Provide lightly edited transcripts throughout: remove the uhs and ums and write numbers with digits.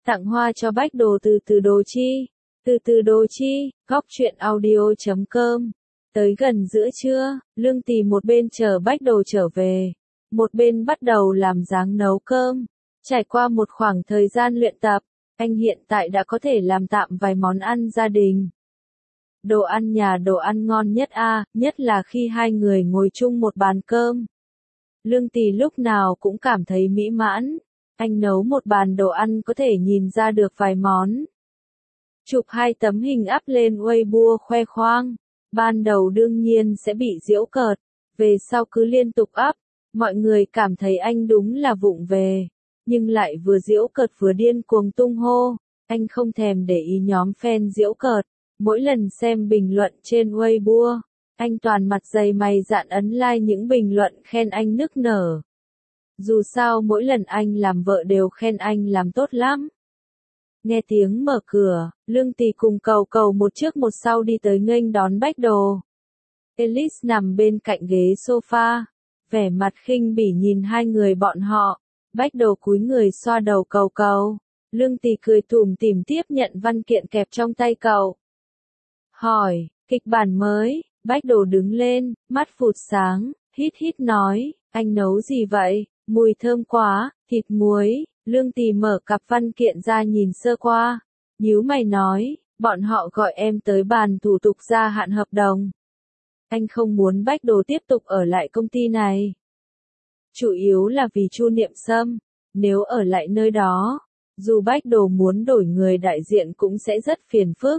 Tặng hoa cho Bách Đồ từ từ Đồ Chi. Từ từ Đồ Chi, góc truyện audio.com. Tới gần giữa trưa, Lương Tì một bên chờ Bách Đồ trở về, một bên bắt đầu làm dáng nấu cơm. Trải qua một khoảng thời gian luyện tập, anh hiện tại đã có thể làm tạm vài món ăn gia đình. Đồ ăn nhà đồ ăn ngon nhất nhất là khi hai người ngồi chung một bàn cơm. Lương Tì lúc nào cũng cảm thấy mỹ mãn. Anh nấu một bàn đồ ăn có thể nhìn ra được vài món. Chụp 2 tấm hình up lên Weibo khoe khoang. Ban đầu đương nhiên sẽ bị giễu cợt, về sau cứ liên tục up, mọi người cảm thấy anh đúng là vụng về, nhưng lại vừa giễu cợt vừa điên cuồng tung hô. Anh không thèm để ý nhóm fan giễu cợt, mỗi lần xem bình luận trên Weibo, anh toàn mặt dày mày dạn ấn like những bình luận khen anh nức nở. Dù sao mỗi lần anh làm vợ đều khen anh làm tốt lắm. Nghe tiếng mở cửa, Lương Tì cùng Cầu Cầu một trước một sau đi tới nghênh đón Bách Đồ. Elise nằm bên cạnh ghế sofa, vẻ mặt khinh bỉ nhìn hai người bọn họ. Bách Đồ cúi người xoa đầu Cầu Cầu. Lương Tì cười tủm tỉm tiếp nhận văn kiện kẹp trong tay cậu. Hỏi, kịch bản mới. Bách Đồ đứng lên, mắt phụt sáng, hít hít nói, anh nấu gì vậy? Mùi thơm quá, thịt muối. Lương Tì mở cặp văn kiện ra nhìn sơ qua, nhíu mày nói, bọn họ gọi em tới bàn thủ tục gia hạn hợp đồng. Anh không muốn Bách Đồ tiếp tục ở lại công ty này. Chủ yếu là vì Chu Niệm Sâm, nếu ở lại nơi đó, dù Bách Đồ muốn đổi người đại diện cũng sẽ rất phiền phức.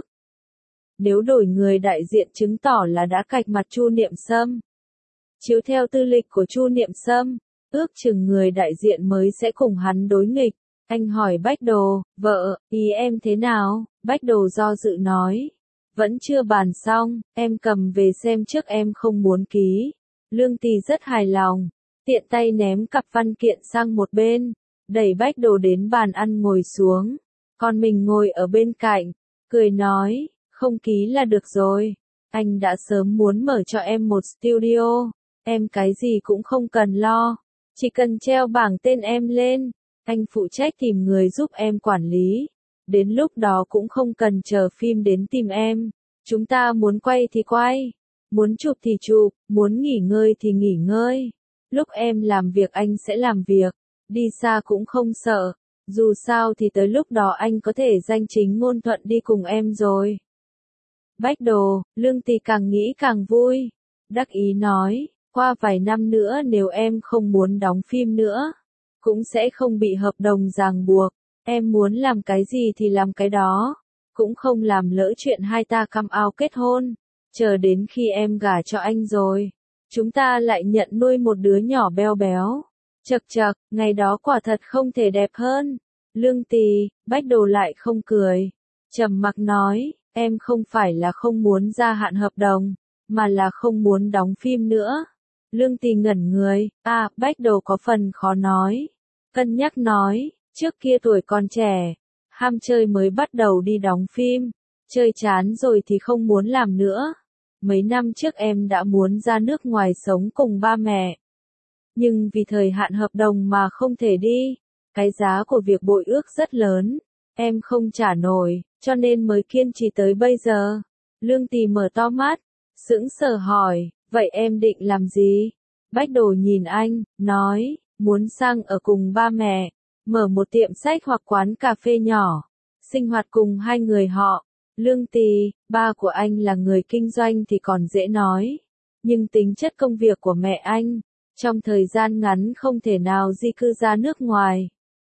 Nếu đổi người đại diện chứng tỏ là đã cạch mặt Chu Niệm Sâm. Chiếu theo tư lịch của Chu Niệm Sâm, ước chừng người đại diện mới sẽ cùng hắn đối nghịch. Anh hỏi Bách Đồ, vợ, ý em thế nào? Bách Đồ do dự nói, vẫn chưa bàn xong, em cầm về xem trước em không muốn ký. Lương Tì rất hài lòng, tiện tay ném cặp văn kiện sang một bên, đẩy Bách Đồ đến bàn ăn ngồi xuống, còn mình ngồi ở bên cạnh, cười nói, không ký là được rồi. Anh đã sớm muốn mở cho em một studio, em cái gì cũng không cần lo. Chỉ cần treo bảng tên em lên, anh phụ trách tìm người giúp em quản lý. Đến lúc đó cũng không cần chờ phim đến tìm em. Chúng ta muốn quay thì quay, muốn chụp thì chụp, muốn nghỉ ngơi thì nghỉ ngơi. Lúc em làm việc anh sẽ làm việc, đi xa cũng không sợ. Dù sao thì tới lúc đó anh có thể danh chính ngôn thuận đi cùng em rồi. Bách Đồ, Lương Tì càng nghĩ càng vui. Đắc ý nói. Qua vài năm nữa nếu em không muốn đóng phim nữa, cũng sẽ không bị hợp đồng ràng buộc, em muốn làm cái gì thì làm cái đó, cũng không làm lỡ chuyện hai ta come out kết hôn, chờ đến khi em gả cho anh rồi, chúng ta lại nhận nuôi một đứa nhỏ béo béo. Chậc chậc, ngày đó quả thật không thể đẹp hơn. Lương Tì, Bách Đồ lại không cười, trầm mặc nói, em không phải là không muốn gia hạn hợp đồng, mà là không muốn đóng phim nữa. Lương Tì ngẩn người, Bách Đồ có phần khó nói. Cân nhắc nói, trước kia tuổi còn trẻ, ham chơi mới bắt đầu đi đóng phim, chơi chán rồi thì không muốn làm nữa. Mấy năm trước em đã muốn ra nước ngoài sống cùng ba mẹ. Nhưng vì thời hạn hợp đồng mà không thể đi, cái giá của việc bội ước rất lớn, em không trả nổi, cho nên mới kiên trì tới bây giờ. Lương Tì mở to mắt, sững sờ hỏi. Vậy em định làm gì? Bách Đồ nhìn anh, nói, muốn sang ở cùng ba mẹ, mở một tiệm sách hoặc quán cà phê nhỏ, sinh hoạt cùng hai người họ. Lương Tì, ba của anh là người kinh doanh thì còn dễ nói, nhưng tính chất công việc của mẹ anh, trong thời gian ngắn không thể nào di cư ra nước ngoài.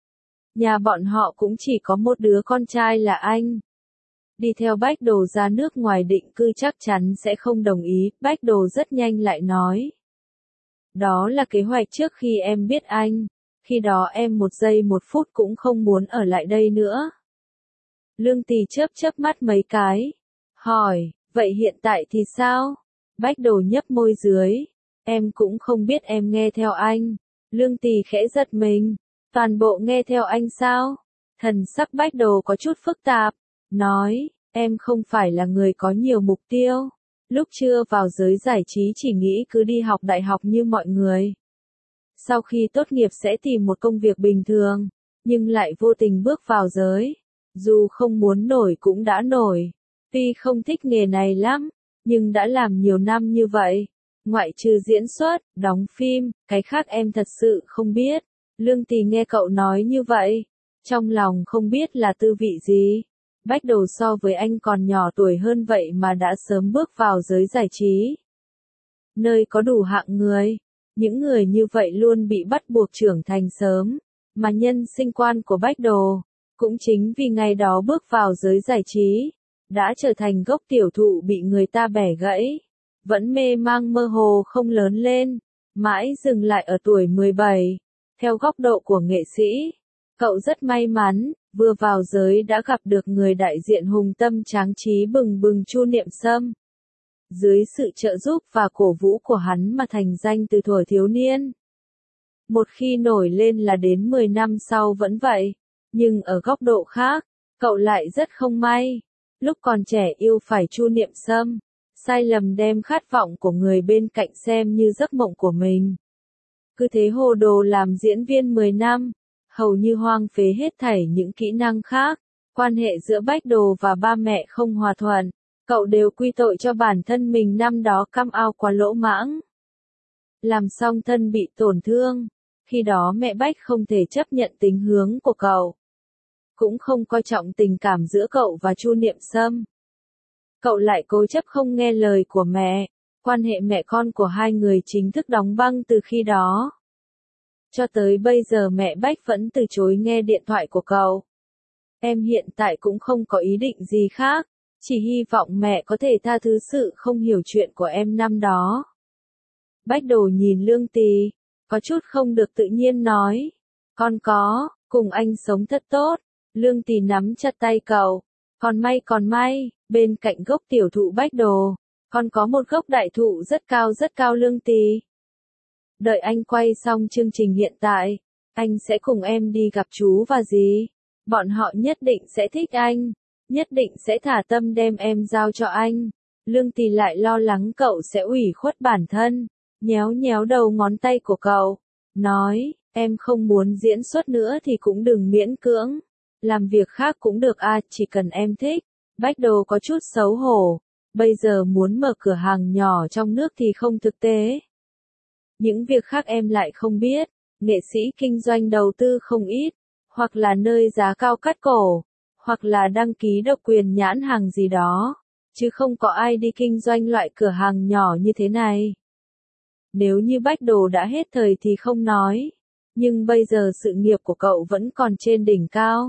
Nhà bọn họ cũng chỉ có một đứa con trai là anh. Đi theo Bách Đồ ra nước ngoài định cư chắc chắn sẽ không đồng ý, Bách Đồ rất nhanh lại nói. Đó là kế hoạch trước khi em biết anh, khi đó em 1 giây 1 phút cũng không muốn ở lại đây nữa. Lương Tì chớp chớp mắt mấy cái, hỏi, vậy hiện tại thì sao? Bách Đồ nhấp môi dưới, em cũng không biết em nghe theo anh. Lương Tì khẽ giật mình, toàn bộ nghe theo anh sao? Thần sắc Bách Đồ có chút phức tạp. Nói, em không phải là người có nhiều mục tiêu. Lúc chưa vào giới giải trí chỉ nghĩ cứ đi học đại học như mọi người. Sau khi tốt nghiệp sẽ tìm một công việc bình thường. nhưng lại vô tình bước vào giới. Dù không muốn nổi cũng đã nổi. Tuy không thích nghề này lắm, nhưng đã làm nhiều năm như vậy. Ngoại trừ diễn xuất, đóng phim, cái khác em thật sự không biết. Lương Tì nghe cậu nói như vậy, trong lòng không biết là tư vị gì. Bách Đồ so với anh còn nhỏ tuổi hơn vậy mà đã sớm bước vào giới giải trí. Nơi có đủ hạng người, những người như vậy luôn bị bắt buộc trưởng thành sớm, mà nhân sinh quan của Bách Đồ, cũng chính vì ngày đó bước vào giới giải trí, đã trở thành gốc tiểu thụ bị người ta bẻ gãy, vẫn mê mang mơ hồ không lớn lên, mãi dừng lại ở tuổi 17. Theo góc độ của nghệ sĩ, cậu rất may mắn, vừa vào giới đã gặp được người đại diện hùng tâm tráng trí bừng bừng Chu Niệm Sâm. Dưới sự trợ giúp và cổ vũ của hắn mà thành danh từ thuở thiếu niên. Một khi nổi lên là đến 10 năm sau vẫn vậy, nhưng ở góc độ khác, cậu lại rất không may. Lúc còn trẻ yêu phải Chu Niệm Sâm, sai lầm đem khát vọng của người bên cạnh xem như giấc mộng của mình. Cứ thế hồ đồ làm diễn viên 10 năm, hầu như hoang phế hết thảy những kỹ năng khác. Quan hệ giữa Bách Đồ và ba mẹ không hòa thuận, cậu đều quy tội cho bản thân mình năm đó cam ao quá lỗ mãng. Làm xong thân bị tổn thương, khi đó mẹ Bách không thể chấp nhận tính hướng của cậu. Cũng không coi trọng tình cảm giữa cậu và Chu Niệm Sâm. Cậu lại cố chấp không nghe lời của mẹ, quan hệ mẹ con của hai người chính thức đóng băng từ khi đó. Cho tới bây giờ mẹ Bách vẫn từ chối nghe điện thoại của cậu. Em hiện tại cũng không có ý định gì khác, chỉ hy vọng mẹ có thể tha thứ sự không hiểu chuyện của em năm đó. Bách Đồ nhìn Lương Tì, có chút không được tự nhiên nói. Con có, cùng anh sống thật tốt. Lương Tì nắm chặt tay cậu. Còn may, bên cạnh gốc tiểu thụ Bách Đồ, còn có một gốc đại thụ rất cao Lương Tì. Đợi anh quay xong chương trình hiện tại, anh sẽ cùng em đi gặp chú và dì. Bọn họ nhất định sẽ thích anh, nhất định sẽ thả tâm đem em giao cho anh. Lương Tì lại lo lắng cậu sẽ ủy khuất bản thân, nhéo nhéo đầu ngón tay của cậu, nói, em không muốn diễn xuất nữa thì cũng đừng miễn cưỡng, làm việc khác cũng được à, chỉ cần em thích. Bách Đồ có chút xấu hổ, bây giờ muốn mở cửa hàng nhỏ trong nước thì không thực tế. Những việc khác em lại không biết, nghệ sĩ kinh doanh đầu tư không ít, hoặc là nơi giá cao cắt cổ, hoặc là đăng ký độc quyền nhãn hàng gì đó, chứ không có ai đi kinh doanh loại cửa hàng nhỏ như thế này. Nếu như Bách Đồ đã hết thời thì không nói, nhưng bây giờ sự nghiệp của cậu vẫn còn trên đỉnh cao.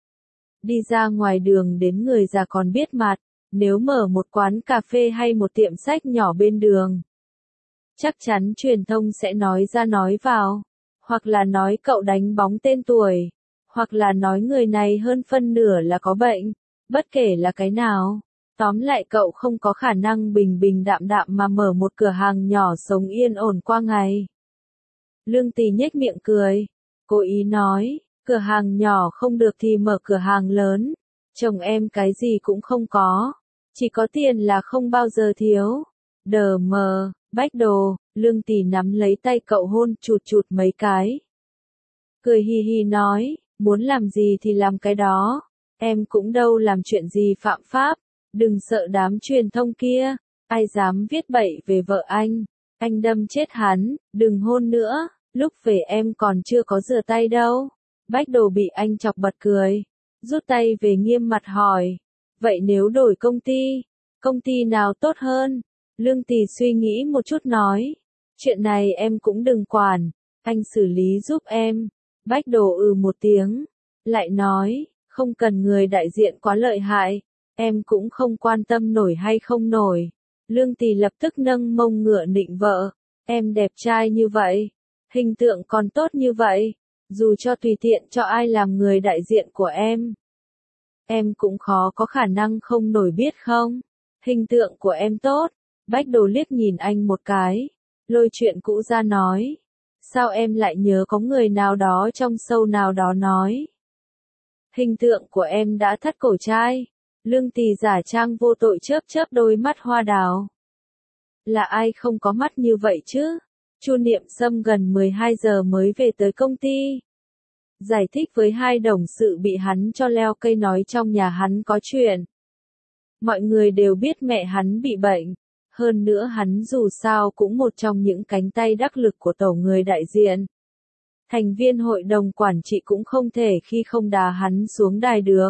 Đi ra ngoài đường đến người già còn biết mặt, nếu mở một quán cà phê hay một tiệm sách nhỏ bên đường, chắc chắn truyền thông sẽ nói ra nói vào, hoặc là nói cậu đánh bóng tên tuổi, hoặc là nói người này hơn phân nửa là có bệnh, bất kể là cái nào. Tóm lại cậu không có khả năng bình bình đạm đạm mà mở một cửa hàng nhỏ sống yên ổn qua ngày. Lương Tì nhếch miệng cười, cố ý nói, cửa hàng nhỏ không được thì mở cửa hàng lớn, chồng em cái gì cũng không có, chỉ có tiền là không bao giờ thiếu. Đờ mờ, Bách Đồ, Lương Tì nắm lấy tay cậu hôn chụt mấy cái. Cười hì hì nói, muốn làm gì thì làm cái đó, em cũng đâu làm chuyện gì phạm pháp, đừng sợ đám truyền thông kia, ai dám viết bậy về vợ anh đâm chết hắn, đừng hôn nữa, lúc về em còn chưa có rửa tay đâu. Bách Đồ bị anh chọc bật cười, rút tay về nghiêm mặt hỏi, vậy nếu đổi công ty nào tốt hơn? Lương Tì suy nghĩ một chút nói, chuyện này em cũng đừng quản, anh xử lý giúp em. Bách Đồ một tiếng, lại nói, không cần người đại diện quá lợi hại, em cũng không quan tâm nổi hay không nổi. Lương Tì lập tức nâng mông ngựa nịnh vợ, em đẹp trai như vậy, hình tượng còn tốt như vậy, dù cho tùy tiện cho ai làm người đại diện của em cũng khó có khả năng không nổi biết không? Hình tượng của em tốt. Bách Đồ liếc nhìn anh một cái, lôi chuyện cũ ra nói, sao em lại nhớ có người nào đó trong show nào đó nói, hình tượng của em đã thắt cổ trai. Lương Tì giả trang vô tội chớp đôi mắt hoa đào. Là ai không có mắt như vậy chứ? Chu Niệm Sâm gần 12 giờ mới về tới công ty. giải thích với hai đồng sự bị hắn cho leo cây nói trong nhà hắn có chuyện. Mọi người đều biết mẹ hắn bị bệnh, hơn nữa hắn dù sao cũng một trong những cánh tay đắc lực của tổ người đại diện. Thành viên hội đồng quản trị cũng không thể khi không đá hắn xuống đài được,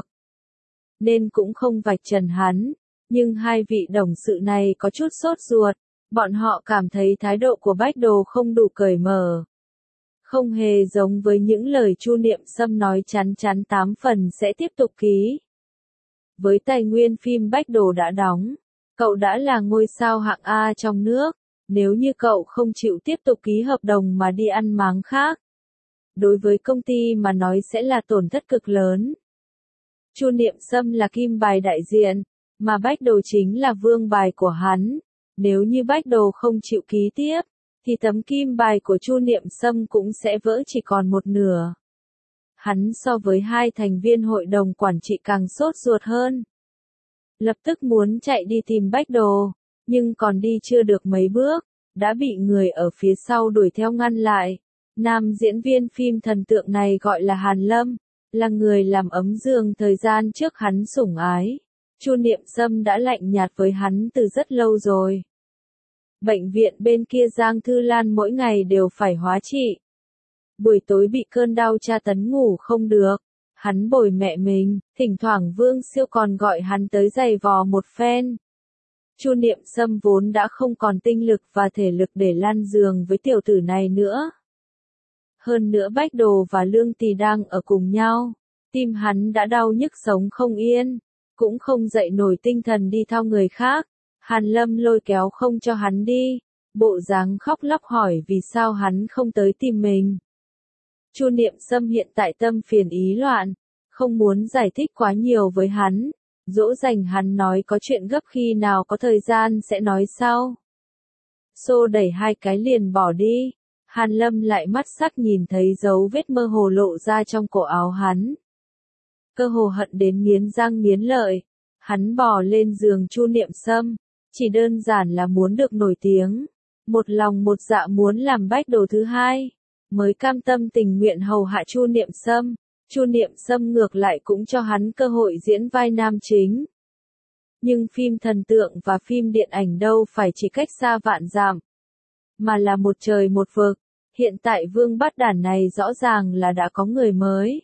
nên cũng không vạch trần hắn, nhưng hai vị đồng sự này có chút sốt ruột, bọn họ cảm thấy thái độ của Bách Đồ không đủ cởi mở. Không hề giống với những lời Chu Niệm Sâm nói chắn chắn 8 phần sẽ tiếp tục ký. Với tài nguyên phim Bách Đồ đã đóng, cậu đã là ngôi sao hạng A trong nước, nếu như cậu không chịu tiếp tục ký hợp đồng mà đi ăn máng khác, đối với công ty mà nói sẽ là tổn thất cực lớn. Chu Niệm Sâm là kim bài đại diện, mà Bách Đồ chính là vương bài của hắn, nếu như Bách Đồ không chịu ký tiếp, thì tấm kim bài của Chu Niệm Sâm cũng sẽ vỡ chỉ còn một nửa. Hắn so với hai thành viên hội đồng quản trị càng sốt ruột hơn. Lập tức muốn chạy đi tìm Bách Đồ, nhưng còn đi chưa được mấy bước, đã bị người ở phía sau đuổi theo ngăn lại. Nam diễn viên phim thần tượng này gọi là Hàn Lâm, là người làm ấm giường thời gian trước hắn sủng ái. Chu Niệm Sâm đã lạnh nhạt với hắn từ rất lâu rồi. Bệnh viện bên kia Giang Thư Lan mỗi ngày đều phải hóa trị. Buổi tối bị cơn đau tra tấn ngủ không được. Hắn bồi mẹ mình, thỉnh thoảng Vương Siêu còn gọi hắn tới giày vò một phen. Chu Niệm Sâm vốn đã không còn tinh lực và thể lực để lăn giường với tiểu tử này nữa. Hơn nữa Bách Đồ và Lương Tì đang ở cùng nhau, tim hắn đã đau nhức sống không yên, cũng không dậy nổi tinh thần đi theo người khác. Hàn Lâm lôi kéo không cho hắn đi, bộ dáng khóc lóc hỏi vì sao hắn không tới tìm mình. Chu Niệm Sâm hiện tại tâm phiền ý loạn, không muốn giải thích quá nhiều với hắn, dỗ dành hắn nói có chuyện gấp khi nào có thời gian sẽ nói sau. Xô đẩy hai cái liền bỏ đi, Hàn Lâm lại mắt sắc nhìn thấy dấu vết mơ hồ lộ ra trong cổ áo hắn. Cơ hồ hận đến nghiến răng nghiến lợi, hắn bò lên giường Chu Niệm Sâm, chỉ đơn giản là muốn được nổi tiếng, một lòng một dạ muốn làm Bách Đồ thứ hai, mới cam tâm tình nguyện hầu hạ Chu Niệm Sâm. Chu Niệm Sâm ngược lại cũng cho hắn cơ hội diễn vai nam chính. Nhưng phim thần tượng và phim điện ảnh đâu phải chỉ cách xa vạn dặm, mà là một trời một vực. Hiện tại Vương Bát Đản này rõ ràng là đã có người mới,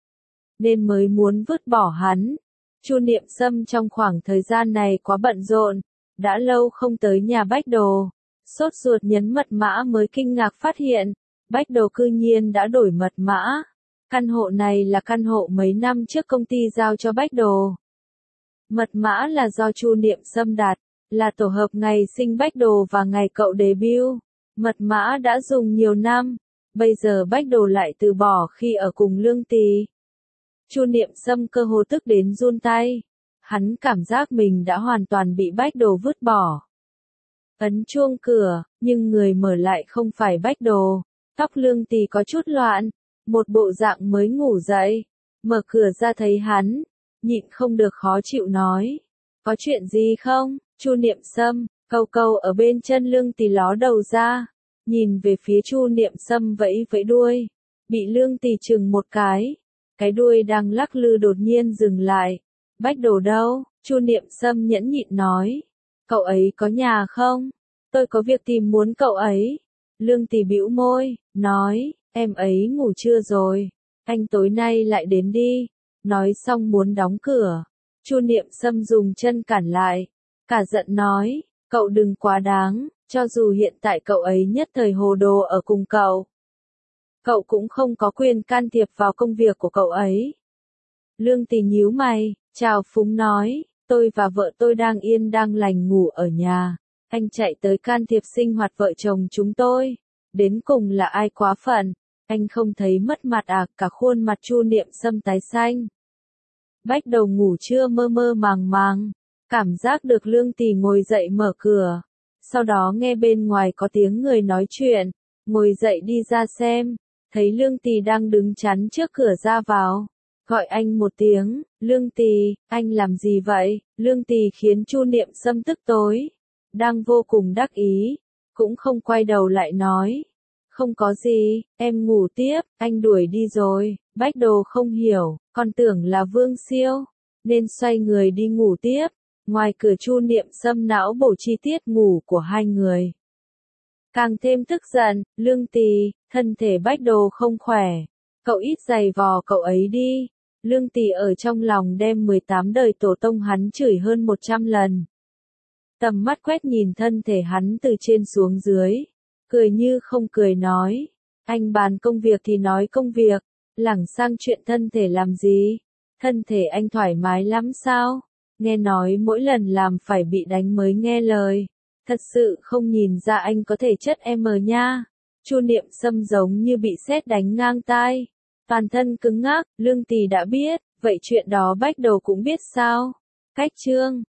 nên mới muốn vứt bỏ hắn. Chu Niệm Sâm trong khoảng thời gian này quá bận rộn, đã lâu không tới nhà Bách Đồ, sốt ruột nhấn mật mã mới kinh ngạc phát hiện, Bách Đồ cư nhiên đã đổi mật mã. Căn hộ này là căn hộ mấy năm trước công ty giao cho Bách Đồ. Mật mã là do Chu Niệm Sâm đặt, là tổ hợp ngày sinh Bách Đồ và ngày cậu debut. Mật mã đã dùng nhiều năm, bây giờ Bách Đồ lại từ bỏ khi ở cùng Lương Tì. Chu Niệm Sâm cơ hồ tức đến run tay. Hắn cảm giác mình đã hoàn toàn bị Bách Đồ vứt bỏ. Ấn chuông cửa, nhưng người mở lại không phải Bách Đồ. Tóc Lương Tì có chút loạn, một bộ dạng mới ngủ dậy. Mở cửa ra thấy hắn, nhịn không được khó chịu nói. Có chuyện gì không, Chu Niệm Sâm? Câu câu ở bên chân Lương Tì ló đầu ra, nhìn về phía Chu Niệm Sâm vẫy vẫy đuôi, bị Lương Tì chừng một cái đuôi đang lắc lư đột nhiên dừng lại. Bách Đồ đâu? Chu Niệm Sâm nhẫn nhịn nói. Cậu ấy có nhà không? Tôi có việc tìm muốn cậu ấy. Lương Tì bĩu môi, nói, em ấy ngủ trưa rồi, anh tối nay lại đến đi. Nói xong muốn đóng cửa. Chu Niệm Sâm dùng chân cản lại, cả giận nói, cậu đừng quá đáng, cho dù hiện tại cậu ấy nhất thời hồ đồ ở cùng cậu cũng không có quyền can thiệp vào công việc của cậu ấy. Lương Tì nhíu mày, chào phúng nói, tôi và vợ tôi đang yên đang lành ngủ ở nhà, anh chạy tới can thiệp sinh hoạt vợ chồng chúng tôi, đến cùng là ai quá phận, anh không thấy mất mặt à? Cả khuôn mặt Chu Niệm Sâm tái xanh. Bách Đầu ngủ trưa mơ mơ màng màng, cảm giác được Lương Tì ngồi dậy mở cửa, sau đó nghe bên ngoài có tiếng người nói chuyện, ngồi dậy đi ra xem, thấy Lương Tì đang đứng chắn trước cửa ra vào, gọi anh một tiếng, Lương Tì, anh làm gì vậy? Lương Tì khiến Chu Niệm Sâm tức tối, đang vô cùng đắc ý, cũng không quay đầu lại nói, không có gì, em ngủ tiếp, anh đuổi đi rồi. Bách Đồ không hiểu, còn tưởng là Vương Siêu, nên xoay người đi ngủ tiếp. Ngoài cửa Chu Niệm Sâm não bổ chi tiết ngủ của hai người. Càng thêm tức giận, Lương Tì, thân thể Bách Đồ không khỏe. Cậu ít giày vò cậu ấy đi. Lương Tì ở trong lòng đem 18 đời tổ tông hắn chửi hơn 100 lần. Tầm mắt quét nhìn thân thể hắn từ trên xuống dưới. Cười như không cười nói. Anh bàn công việc thì nói công việc. Lảng sang chuyện thân thể làm gì? Thân thể anh thoải mái lắm sao? Nghe nói mỗi lần làm phải bị đánh mới nghe lời. Thật sự không nhìn ra anh có thể chất em nha. Chu Niệm Sâm giống như bị sét đánh ngang tai. Toàn thân cứng ngắc, Lương Tì đã biết, vậy chuyện đó Bách Đồ cũng biết sao? Cách chương